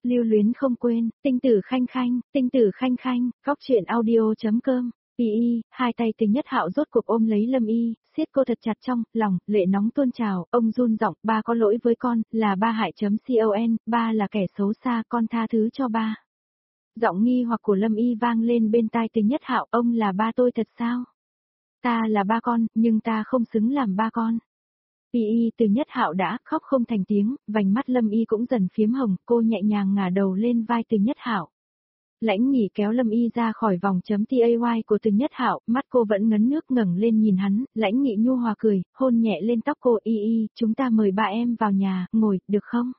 lưu luyến không quên, tinh tử khanh khanh, góc truyện audio.com. Hai tay Từ Nhất Hạo rốt cuộc ôm lấy Lâm Y, siết cô thật chặt trong lòng, lệ nóng tuôn trào, ông run giọng, ba có lỗi với con, là ba hại.con, ba là kẻ xấu xa, con tha thứ cho ba. Giọng nghi hoặc của Lâm Y vang lên bên tai Từ Nhất Hạo, ông là ba tôi thật sao? Ta là ba con, nhưng ta không xứng làm ba con. Từ Nhất Hạo đã khóc không thành tiếng, vành mắt Lâm Y cũng dần phiếm hồng, cô nhẹ nhàng ngả đầu lên vai Từ Nhất Hạo. Lãnh Nghị kéo Lâm Y ra khỏi vòng .tay của Từ Nhất Hạo, mắt cô vẫn ngấn nước ngẩng lên nhìn hắn, Lãnh Nghị nhu hòa cười, hôn nhẹ lên tóc cô, chúng ta mời ba em vào nhà, ngồi, được không?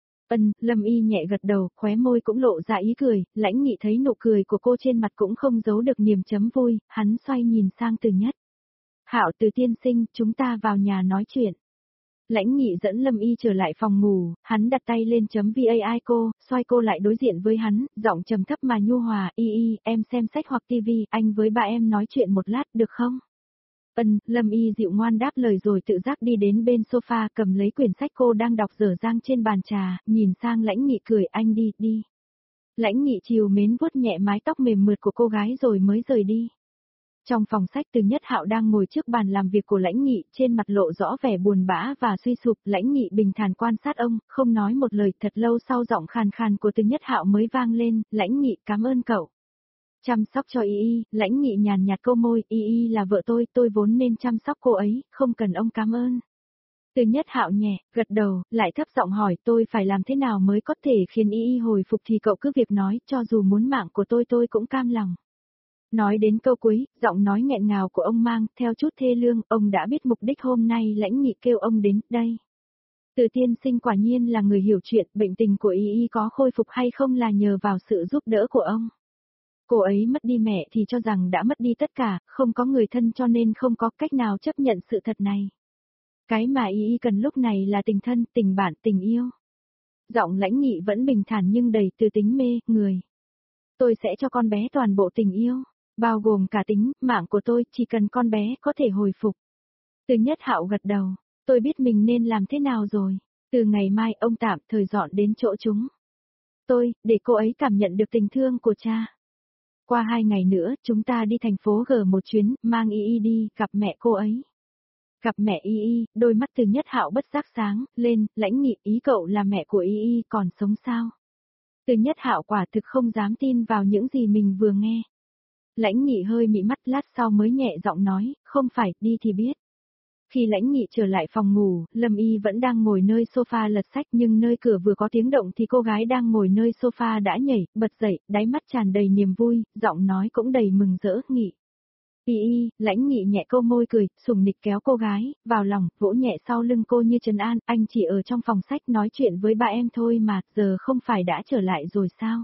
Lâm Y nhẹ gật đầu, khóe môi cũng lộ ra ý cười, Lãnh Nghị thấy nụ cười của cô trên mặt cũng không giấu được niềm chấm vui, hắn xoay nhìn sang Từ Nhất Hạo, Từ tiên sinh, chúng ta vào nhà nói chuyện. Lãnh Nghị dẫn Lâm Y trở lại phòng ngủ, hắn đặt tay lên vai cô, xoay cô lại đối diện với hắn, giọng trầm thấp mà nhu hòa, em xem sách hoặc tivi, anh với ba em nói chuyện một lát, được không? Lâm Y dịu ngoan đáp lời rồi tự giác đi đến bên sofa cầm lấy quyển sách cô đang đọc dở dang trên bàn trà, nhìn sang Lãnh Nghị cười, anh đi. Lãnh Nghị trìu mến vuốt nhẹ mái tóc mềm mượt của cô gái rồi mới rời đi. Trong phòng sách Từ Nhất Hạo đang ngồi trước bàn làm việc của Lãnh Nghị, trên mặt lộ rõ vẻ buồn bã và suy sụp, Lãnh Nghị bình thản quan sát ông, không nói một lời, thật lâu sau giọng khàn khàn của Từ Nhất Hạo mới vang lên, Lãnh Nghị cảm ơn cậu. Chăm sóc cho Lãnh Nghị nhàn nhạt câu môi, là vợ tôi vốn nên chăm sóc cô ấy, không cần ông cảm ơn. Từ Nhất Hạo nhẹ, gật đầu, lại thấp giọng hỏi tôi phải làm thế nào mới có thể khiến hồi phục thì cậu cứ việc nói, cho dù muốn mạng của tôi cũng cam lòng. Nói đến câu cuối, giọng nói nghẹn ngào của ông mang theo chút thê lương, ông đã biết mục đích hôm nay Lãnh Nghị kêu ông đến đây. Từ tiên sinh quả nhiên là người hiểu chuyện, bệnh tình của có khôi phục hay không là nhờ vào sự giúp đỡ của ông. Cô ấy mất đi mẹ thì cho rằng đã mất đi tất cả, không có người thân cho nên không có cách nào chấp nhận sự thật này. Cái mà cần lúc này là tình thân, tình bạn, tình yêu. Giọng Lãnh Nghị vẫn bình thản nhưng đầy từ tính mê, người. Tôi sẽ cho con bé toàn bộ tình yêu. Bao gồm cả tính, mạng của tôi, chỉ cần con bé có thể hồi phục. Từ Nhất Hạo gật đầu, tôi biết mình nên làm thế nào rồi. Từ ngày mai ông tạm thời dọn đến chỗ chúng. Để cô ấy cảm nhận được tình thương của cha. Qua 2 ngày nữa, chúng ta đi thành phố G một chuyến, mang đi, gặp mẹ cô ấy. Gặp mẹ đôi mắt Từ Nhất Hạo bất giác sáng lên, Lãnh Nghị, ý cậu là mẹ của còn sống sao? Từ Nhất Hạo quả thực không dám tin vào những gì mình vừa nghe. Lãnh Nghị hơi mị mắt lát sau mới nhẹ giọng nói, không phải, đi thì biết. Khi Lãnh Nghị trở lại phòng ngủ, Lâm Y vẫn đang ngồi nơi sofa lật sách nhưng nơi cửa vừa có tiếng động thì cô gái đang ngồi nơi sofa đã nhảy, bật dậy, đáy mắt tràn đầy niềm vui, giọng nói cũng đầy mừng rỡ, Nghị. Lãnh Nghị nhẹ câu môi cười, sủng nịch kéo cô gái, vào lòng, vỗ nhẹ sau lưng cô như trấn an, anh chỉ ở trong phòng sách nói chuyện với ba em thôi mà, giờ không phải đã trở lại rồi sao?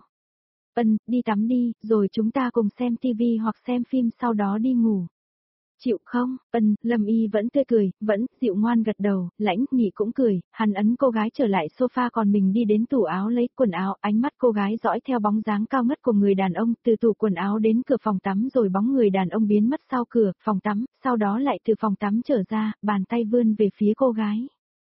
Đi tắm đi, rồi chúng ta cùng xem tivi hoặc xem phim sau đó đi ngủ. Chịu không? Lâm Y vẫn tươi cười, vẫn dịu ngoan gật đầu, Lãnh Nghị cũng cười, hắn ấn cô gái trở lại sofa còn mình đi đến tủ áo lấy quần áo, ánh mắt cô gái dõi theo bóng dáng cao ngất của người đàn ông, từ tủ quần áo đến cửa phòng tắm rồi bóng người đàn ông biến mất sau cửa phòng tắm, sau đó lại từ phòng tắm trở ra, bàn tay vươn về phía cô gái.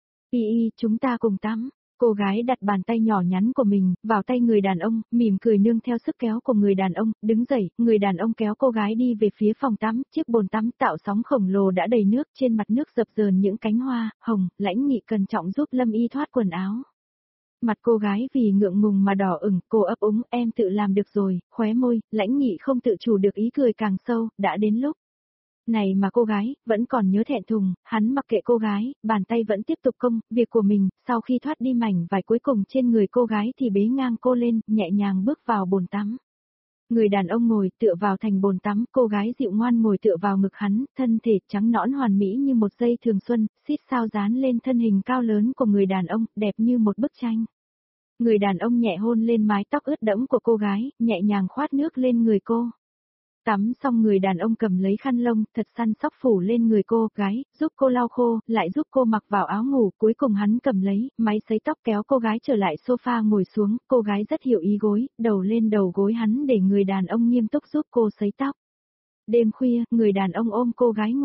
Chúng ta cùng tắm. Cô gái đặt bàn tay nhỏ nhắn của mình vào tay người đàn ông, mỉm cười nương theo sức kéo của người đàn ông, đứng dậy, người đàn ông kéo cô gái đi về phía phòng tắm, chiếc bồn tắm tạo sóng khổng lồ đã đầy nước, trên mặt nước dập dờn những cánh hoa hồng, Lãnh Nghị cẩn trọng giúp Lâm Y thoát quần áo. Mặt cô gái vì ngượng ngùng mà đỏ ửng, cô ấp úng, em tự làm được rồi, khóe môi, Lãnh Nghị không tự chủ được ý cười càng sâu, đã đến lúc. Này mà cô gái, vẫn còn nhớ thẹn thùng, hắn mặc kệ cô gái, bàn tay vẫn tiếp tục công, việc của mình, sau khi thoát đi mảnh vải cuối cùng trên người cô gái thì bế ngang cô lên, nhẹ nhàng bước vào bồn tắm. Người đàn ông ngồi tựa vào thành bồn tắm, cô gái dịu ngoan ngồi tựa vào ngực hắn, thân thể trắng nõn hoàn mỹ như một dây thường xuân, xít sao dán lên thân hình cao lớn của người đàn ông, đẹp như một bức tranh. Người đàn ông nhẹ hôn lên mái tóc ướt đẫm của cô gái, nhẹ nhàng khoát nước lên người cô. Tắm xong người đàn ông cầm lấy khăn lông, thật săn sóc phủ lên người cô, gái, giúp cô lau khô, lại giúp cô mặc vào áo ngủ, cuối cùng hắn cầm lấy, máy sấy tóc kéo cô gái trở lại sofa ngồi xuống, cô gái rất hiểu ý gối, đầu lên đầu gối hắn để người đàn ông nghiêm túc giúp cô sấy tóc. Đêm khuya, người đàn ông ôm cô gái ngủ.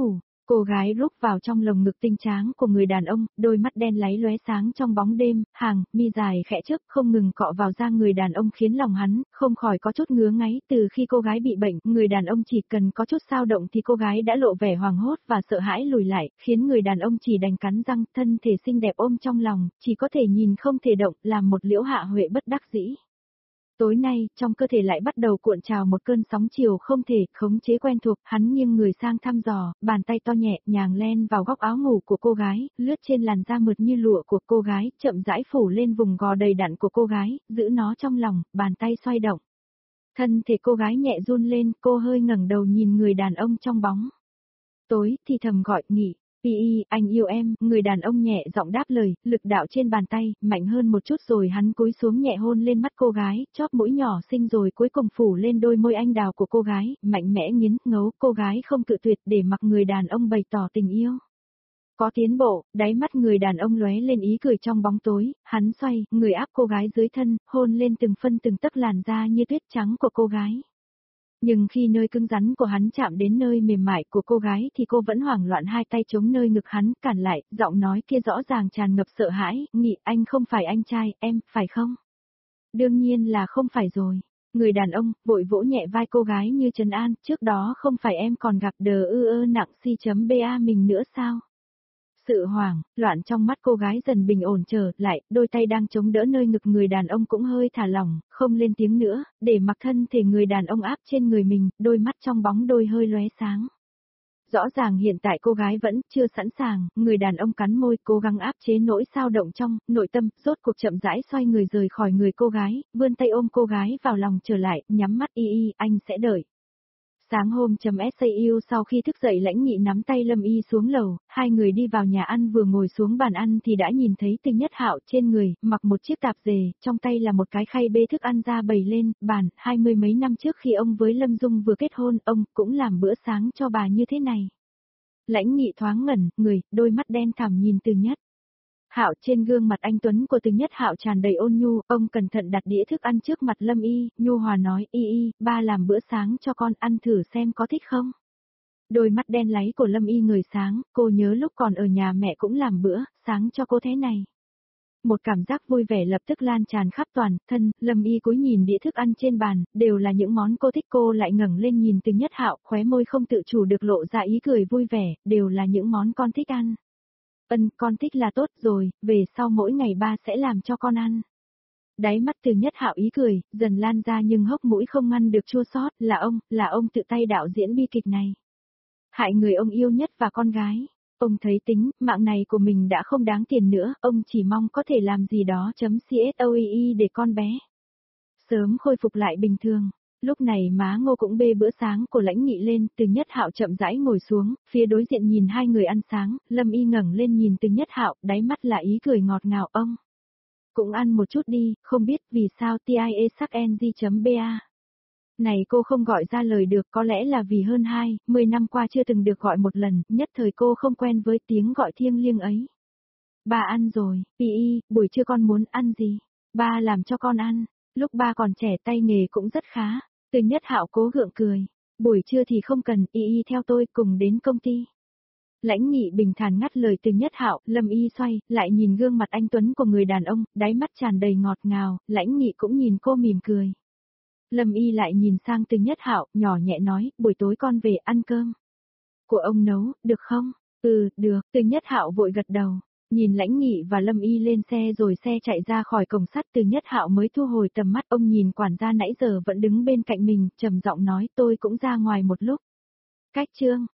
Cô gái rúc vào trong lồng ngực tinh tráng của người đàn ông, đôi mắt đen láy lóe sáng trong bóng đêm, hàng mi dài khẽ trước không ngừng cọ vào da người đàn ông khiến lòng hắn không khỏi có chút ngứa ngáy. Từ khi cô gái bị bệnh, người đàn ông chỉ cần có chút dao động thì cô gái đã lộ vẻ hoảng hốt và sợ hãi lùi lại, khiến người đàn ông chỉ đành cắn răng, thân thể xinh đẹp ôm trong lòng, chỉ có thể nhìn không thể động, làm một Liễu Hạ Huệ bất đắc dĩ. Tối nay, trong cơ thể lại bắt đầu cuộn trào một cơn sóng chiều không thể khống chế quen thuộc, hắn nghiêng người sang thăm dò, bàn tay to nhẹ nhàng len vào góc áo ngủ của cô gái, lướt trên làn da mượt như lụa của cô gái, chậm rãi phủ lên vùng gò đầy đặn của cô gái, giữ nó trong lòng, bàn tay xoay động. Thân thể cô gái nhẹ run lên, cô hơi ngẩng đầu nhìn người đàn ông trong bóng tối, thì thầm gọi, nghỉ. Pi, anh yêu em, người đàn ông nhẹ giọng đáp lời, lực đạo trên bàn tay, mạnh hơn một chút rồi hắn cúi xuống nhẹ hôn lên mắt cô gái, chóp mũi nhỏ xinh rồi cuối cùng phủ lên đôi môi anh đào của cô gái, mạnh mẽ nghiến ngấu, cô gái không cự tuyệt để mặc người đàn ông bày tỏ tình yêu. Có tiến bộ, đáy mắt người đàn ông lóe lên ý cười trong bóng tối, hắn xoay, người áp cô gái dưới thân, hôn lên từng phân từng tấc làn da như tuyết trắng của cô gái. Nhưng khi nơi cứng rắn của hắn chạm đến nơi mềm mại của cô gái thì cô vẫn hoảng loạn hai tay chống nơi ngực hắn, cản lại, giọng nói kia rõ ràng tràn ngập sợ hãi, Nghị, anh không phải anh trai, em, phải không? Đương nhiên là không phải rồi. Người đàn ông, vội vỗ nhẹ vai cô gái như trấn an, trước đó không phải em còn gặp đờ ư ơ nặng si.ba mình nữa sao? Sự hoảng, loạn trong mắt cô gái dần bình ổn trở lại, đôi tay đang chống đỡ nơi ngực người đàn ông cũng hơi thả lỏng, không lên tiếng nữa, để mặc thân thể người đàn ông áp trên người mình, đôi mắt trong bóng đôi hơi lóe sáng. Rõ ràng hiện tại cô gái vẫn chưa sẵn sàng, người đàn ông cắn môi cố gắng áp chế nỗi dao động trong nội tâm, rốt cuộc chậm rãi xoay người rời khỏi người cô gái, vươn tay ôm cô gái vào lòng trở lại, nhắm mắt y, anh sẽ đợi. Sáng hôm .sau sau khi thức dậy Lãnh Nghị nắm tay Lâm Y xuống lầu, hai người đi vào nhà ăn vừa ngồi xuống bàn ăn thì đã nhìn thấy Tinh Nhất Hạo trên người, mặc một chiếc tạp dề, trong tay là một cái khay bê thức ăn ra bày lên, bàn, 20 mấy năm trước khi ông với Lâm Dung vừa kết hôn, ông cũng làm bữa sáng cho bà như thế này. Lãnh Nghị thoáng ngẩn, người, đôi mắt đen thẳm nhìn Từ Nhất Hạo trên gương mặt anh tuấn của Từ Nhất Hạo tràn đầy ôn nhu, ông cẩn thận đặt đĩa thức ăn trước mặt Lâm Y, nhu hòa nói, y, ba làm bữa sáng cho con ăn thử xem có thích không. Đôi mắt đen láy của Lâm Y ngời sáng, cô nhớ lúc còn ở nhà mẹ cũng làm bữa sáng cho cô thế này. Một cảm giác vui vẻ lập tức lan tràn khắp toàn thân, Lâm Y cúi nhìn đĩa thức ăn trên bàn, đều là những món cô thích, cô lại ngẩng lên nhìn Từ Nhất Hạo, khóe môi không tự chủ được lộ ra ý cười vui vẻ, đều là những món con thích ăn. Con thích là tốt rồi, về sau mỗi ngày ba sẽ làm cho con ăn. Đáy mắt Từ Nhất Hạo ý cười, dần lan ra nhưng hốc mũi không ngăn được chua xót, là ông tự tay đạo diễn bi kịch này. Hại người ông yêu nhất và con gái. Ông thấy tính, mạng này của mình đã không đáng tiền nữa, ông chỉ mong có thể làm gì đó .coii để con bé sớm khôi phục lại bình thường. Lúc này má Ngô cũng bê bữa sáng của Lãnh Nghị lên, Từ Nhất Hạo chậm rãi ngồi xuống, phía đối diện nhìn hai người ăn sáng, Lâm Y ngẩng lên nhìn Từ Nhất Hạo, đáy mắt là ý cười ngọt ngào, ông cũng ăn một chút đi, không biết vì sao TIE sắc NG.ba. Này cô không gọi ra lời được, có lẽ là vì hơn 10 năm qua chưa từng được gọi một lần, nhất thời cô không quen với tiếng gọi thiêng liêng ấy. Ba ăn rồi, buổi trưa con muốn ăn gì? Ba làm cho con ăn. Lúc ba còn trẻ tay nghề cũng rất khá. Từ Nhất Hạo cố gượng cười. Buổi trưa thì không cần, theo tôi cùng đến công ty. Lãnh Nghị bình thản ngắt lời Từ Nhất Hạo, Lâm Y xoay, lại nhìn gương mặt anh tuấn của người đàn ông, đáy mắt tràn đầy ngọt ngào, Lãnh Nghị cũng nhìn cô mỉm cười. Lâm Y lại nhìn sang Từ Nhất Hạo, nhỏ nhẹ nói, buổi tối con về ăn cơm của ông nấu, được không? Ừ, được, Từ Nhất Hạo vội gật đầu. Nhìn Lãnh Nghị và Lâm Y lên xe rồi xe chạy ra khỏi cổng sắt, Từ Nhất Hạo mới thu hồi tầm mắt, ông nhìn quản gia nãy giờ vẫn đứng bên cạnh mình, trầm giọng nói, tôi cũng ra ngoài một lúc. Cách chương